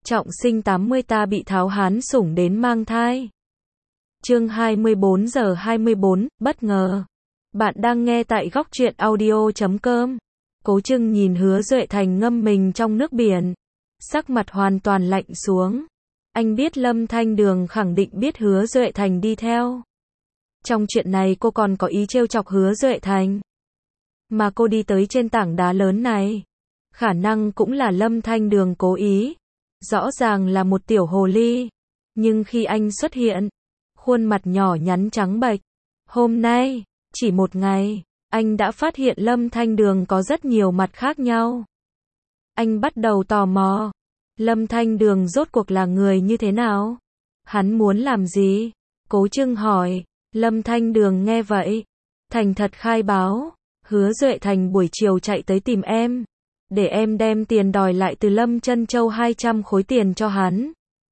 Trọng sinh 80 ta bị Tháo Hán sủng đến mang thai. Chương 24 giờ 24, bất ngờ. Bạn đang nghe tại góc truyện audio.com. Cố Trưng nhìn Hứa Duệ Thành ngâm mình trong nước biển. Sắc mặt hoàn toàn lạnh xuống. Anh biết Lâm Thanh Đường khẳng định biết Hứa Duệ Thành đi theo. Trong chuyện này cô còn có ý trêu chọc Hứa Duệ Thành. Mà cô đi tới trên tảng đá lớn này. Khả năng cũng là Lâm Thanh Đường cố ý. Rõ ràng là một tiểu hồ ly. Nhưng khi anh xuất hiện, khuôn mặt nhỏ nhắn trắng bệch. Hôm nay, chỉ một ngày, anh đã phát hiện Lâm Thanh Đường có rất nhiều mặt khác nhau. Anh bắt đầu tò mò. Lâm Thanh Đường rốt cuộc là người như thế nào? Hắn muốn làm gì? Cố Trưng hỏi. Lâm Thanh Đường nghe vậy, thành thật khai báo. Hứa Duệ Thành buổi chiều chạy tới tìm em. Để em đem tiền đòi lại từ Lâm Chân Châu 200 khối tiền cho hắn.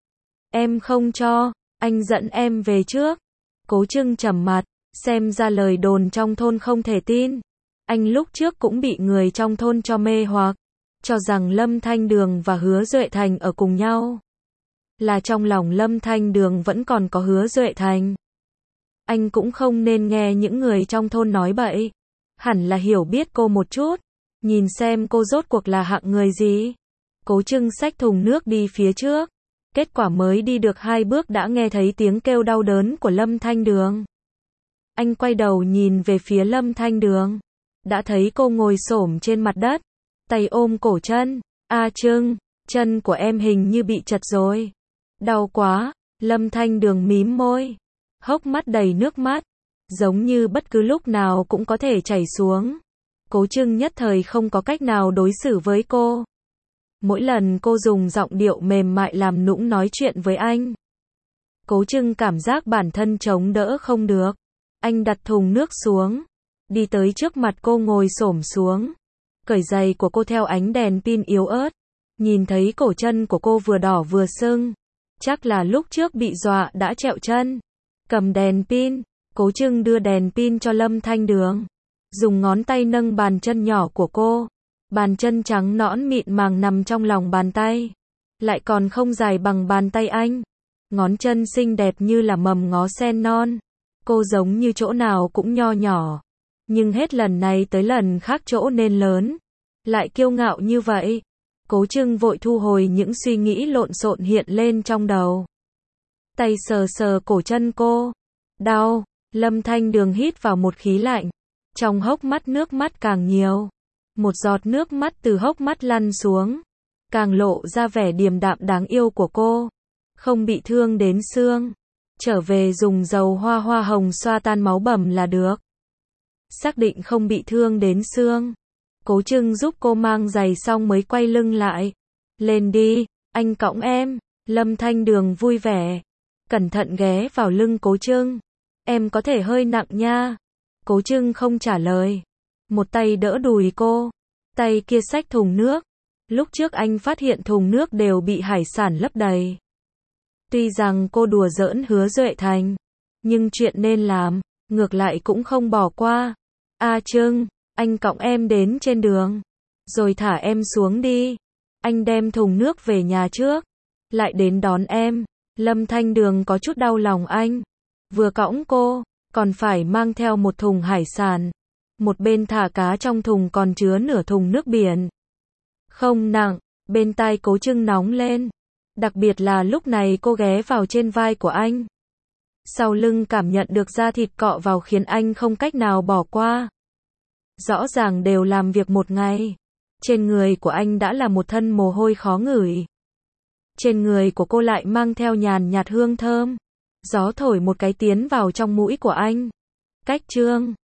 Em không cho, anh dẫn em về trước. Cố Trưng trầm mặt, xem ra lời đồn trong thôn không thể tin. Anh lúc trước cũng bị người trong thôn cho mê hoặc, cho rằng Lâm Thanh Đường và Hứa Duệ Thành ở cùng nhau. Là trong lòng Lâm Thanh Đường vẫn còn có Hứa Duệ Thành. Anh cũng không nên nghe những người trong thôn nói bậy. Hẳn là hiểu biết cô một chút. Nhìn xem cô rốt cuộc là hạng người gì. Cố Trưng xách thùng nước đi phía trước. Kết quả mới đi được 2 bước đã nghe thấy tiếng kêu đau đớn của Lâm Thanh Đường. Anh quay đầu nhìn về phía Lâm Thanh Đường. Đã thấy cô ngồi xổm trên mặt đất. Tay ôm cổ chân. A Trưng, chân của em hình như bị chật rồi. Đau quá. Lâm Thanh Đường mím môi. Hốc mắt đầy nước mắt. Giống như bất cứ lúc nào cũng có thể chảy xuống. Cố Trưng nhất thời không có cách nào đối xử với cô. Mỗi lần cô dùng giọng điệu mềm mại làm nũng nói chuyện với anh. Cố Trưng cảm giác bản thân chống đỡ không được. Anh đặt thùng nước xuống. Đi tới trước mặt cô ngồi xổm xuống. Cởi giày của cô theo ánh đèn pin yếu ớt. Nhìn thấy cổ chân của cô vừa đỏ vừa sưng. Chắc là lúc trước bị dọa đã trẹo chân. Cầm đèn pin. Cố Trưng đưa đèn pin cho Lâm Thanh Đường. Dùng ngón tay nâng bàn chân nhỏ của cô. Bàn chân trắng nõn mịn màng nằm trong lòng bàn tay. Lại còn không dài bằng bàn tay anh. Ngón chân xinh đẹp như là mầm ngó sen non. Cô giống như chỗ nào cũng nho nhỏ. Nhưng hết lần này tới lần khác chỗ nên lớn. Lại kiêu ngạo như vậy. Cố Trưng vội thu hồi những suy nghĩ lộn xộn hiện lên trong đầu. Tay sờ sờ cổ chân cô. Đau. Lâm Thanh Đường hít vào một khí lạnh. Trong hốc mắt nước mắt càng nhiều. Một giọt nước mắt từ hốc mắt lăn xuống. Càng lộ ra vẻ điềm đạm đáng yêu của cô. Không bị thương đến xương. Trở về dùng dầu hoa hoa hồng xoa tan máu bầm là được. Xác định không bị thương đến xương. Cố Trưng giúp cô mang giày xong mới quay lưng lại. Lên đi, anh cõng em. Lâm Thanh Đường vui vẻ. Cẩn thận ghé vào lưng Cố Trưng. Em có thể hơi nặng nha. Cố Trưng không trả lời. Một tay đỡ đùi cô. Tay kia xách thùng nước. Lúc trước anh phát hiện thùng nước đều bị hải sản lấp đầy. Tuy rằng cô đùa giỡn Hứa Duệ Thành. Nhưng chuyện nên làm, ngược lại cũng không bỏ qua. A Trưng, anh cõng em đến trên đường. Rồi thả em xuống đi. Anh đem thùng nước về nhà trước. Lại đến đón em. Lâm Thanh Đường có chút đau lòng anh. Vừa cõng cô, còn phải mang theo một thùng hải sản. Một bên thả cá trong thùng còn chứa nửa thùng nước biển. Không nặng, bên tai Cố Trưng nóng lên. Đặc biệt là lúc này cô ghé vào trên vai của anh. Sau lưng cảm nhận được da thịt cọ vào khiến anh không cách nào bỏ qua. Rõ ràng đều làm việc một ngày. Trên người của anh đã là một thân mồ hôi khó ngửi. Trên người của cô lại mang theo nhàn nhạt hương thơm. Gió thổi một cái tiến vào trong mũi của anh. Cách chương